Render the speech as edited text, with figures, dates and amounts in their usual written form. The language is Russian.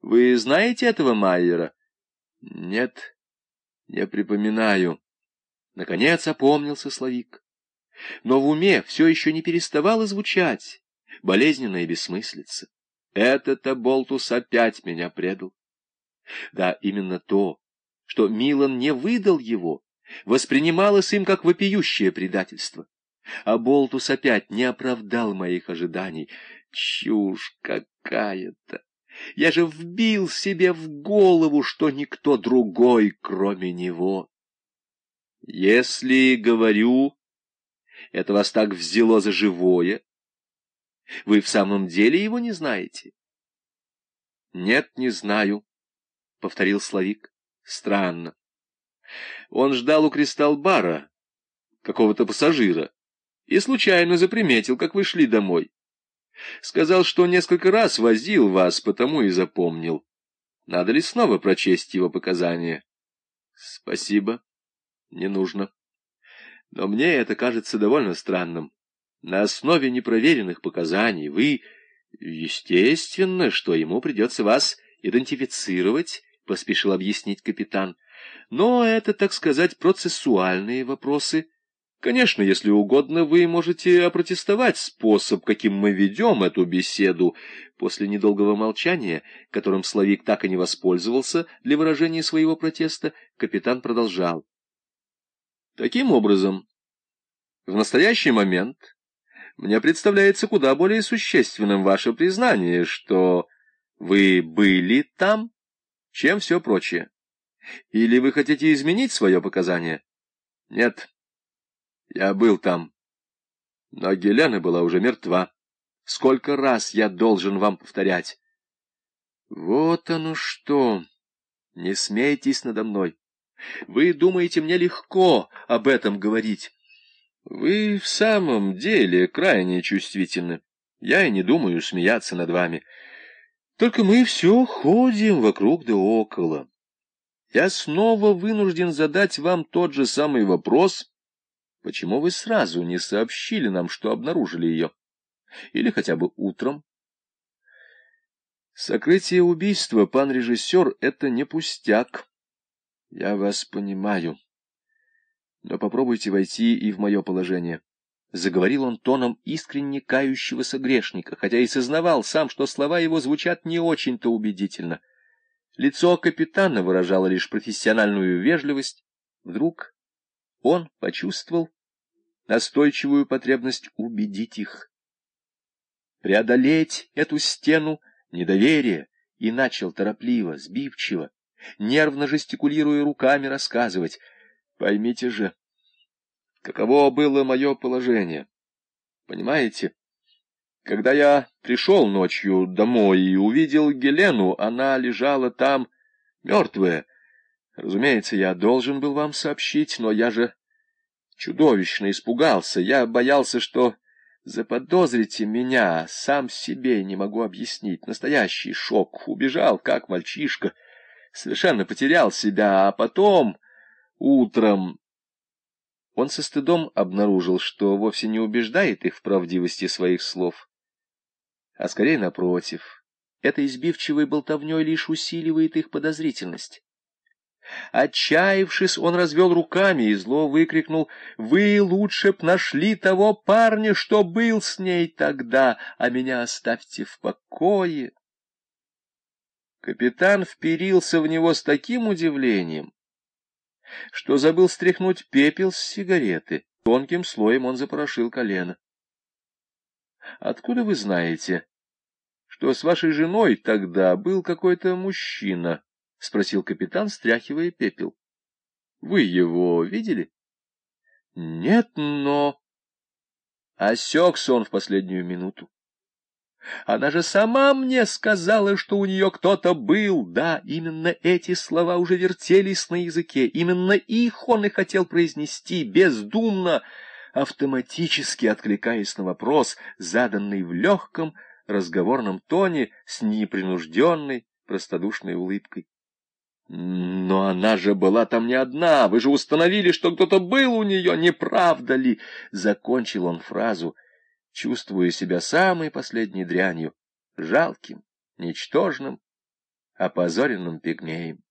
Вы знаете этого Майера? Нет, не припоминаю. Наконец опомнился Славик. Но в уме все еще не переставало звучать болезненная бессмыслица. Этот оболтус опять меня предал. Да, именно то, что Милан не выдал его, воспринималось им как вопиющее предательство. А болтус опять не оправдал моих ожиданий. Чушь какая-то! Я же вбил себе в голову, что никто другой, кроме него. Если, говорю, это вас так взяло за живое, вы в самом деле его не знаете? Нет, не знаю, — повторил Славик. Странно. Он ждал у Кристалл-бара какого-то пассажира и случайно заприметил, как вы шли домой. Сказал, что несколько раз возил вас, потому и запомнил. Надо ли снова прочесть его показания? Спасибо, не нужно. Но мне это кажется довольно странным. На основе непроверенных показаний вы... Естественно, что ему придется вас идентифицировать, — поспешил объяснить капитан. Но это, так сказать, процессуальные вопросы. Конечно, если угодно, вы можете опротестовать способ, каким мы ведем эту беседу. После недолгого молчания, которым Славик так и не воспользовался для выражения своего протеста, капитан продолжал. Таким образом, в настоящий момент мне представляется куда более существенным ваше признание, что вы были там, чем все прочее. Или вы хотите изменить свое показание? Нет. Я был там, но Гелена была уже мертва. Сколько раз я должен вам повторять? Вот оно что! Не смейтесь надо мной. Вы думаете, мне легко об этом говорить? Вы в самом деле крайне чувствительны. Я и не думаю смеяться над вами. Только мы все ходим вокруг да около. Я снова вынужден задать вам тот же самый вопрос. Почему вы сразу не сообщили нам, что обнаружили ее? Или хотя бы утром? Сокрытие убийства, пан режиссер, это не пустяк. Я вас понимаю. Но попробуйте войти и в мое положение. Заговорил он тоном искренне кающегося грешника, хотя и сознавал сам, что слова его звучат не очень-то убедительно. Лицо капитана выражало лишь профессиональную вежливость. Вдруг он почувствовал настойчивую потребность убедить их, преодолеть эту стену недоверия, и начал торопливо, сбивчиво, нервно жестикулируя руками, рассказывать. Поймите же, каково было мое положение. Понимаете, когда я пришел ночью домой и увидел Гелену, она лежала там, мертвая. Разумеется, я должен был вам сообщить, но я же чудовищно испугался. Я боялся, что заподозрите меня, сам себе не могу объяснить. Настоящий шок. Убежал, как мальчишка. Совершенно потерял себя, а потом, утром... Он со стыдом обнаружил, что вовсе не убеждает их в правдивости своих слов, а скорее напротив. Этой избивчивой болтовней лишь усиливает их подозрительность. Отчаявшись, он развел руками и зло выкрикнул: «Вы лучше б нашли того парня, что был с ней тогда, а меня оставьте в покое!» Капитан вперился в него с таким удивлением, что забыл стряхнуть пепел с сигареты. Тонким слоем он запорошил колено. «Откуда вы знаете, что с вашей женой тогда был какой-то мужчина?» — спросил капитан, стряхивая пепел. — Вы его видели? — Нет, но... Осекся он в последнюю минуту. Она же сама мне сказала, что у нее кто-то был. Да, именно эти слова уже вертелись на языке. Именно их он и хотел произнести, бездумно, автоматически откликаясь на вопрос, заданный в легком разговорном тоне с непринужденной простодушной улыбкой. «Но она же была там не одна, вы же установили, что кто-то был у нее, не правда ли?» Закончил он фразу, чувствуя себя самой последней дрянью, жалким, ничтожным, опозоренным пигмеем.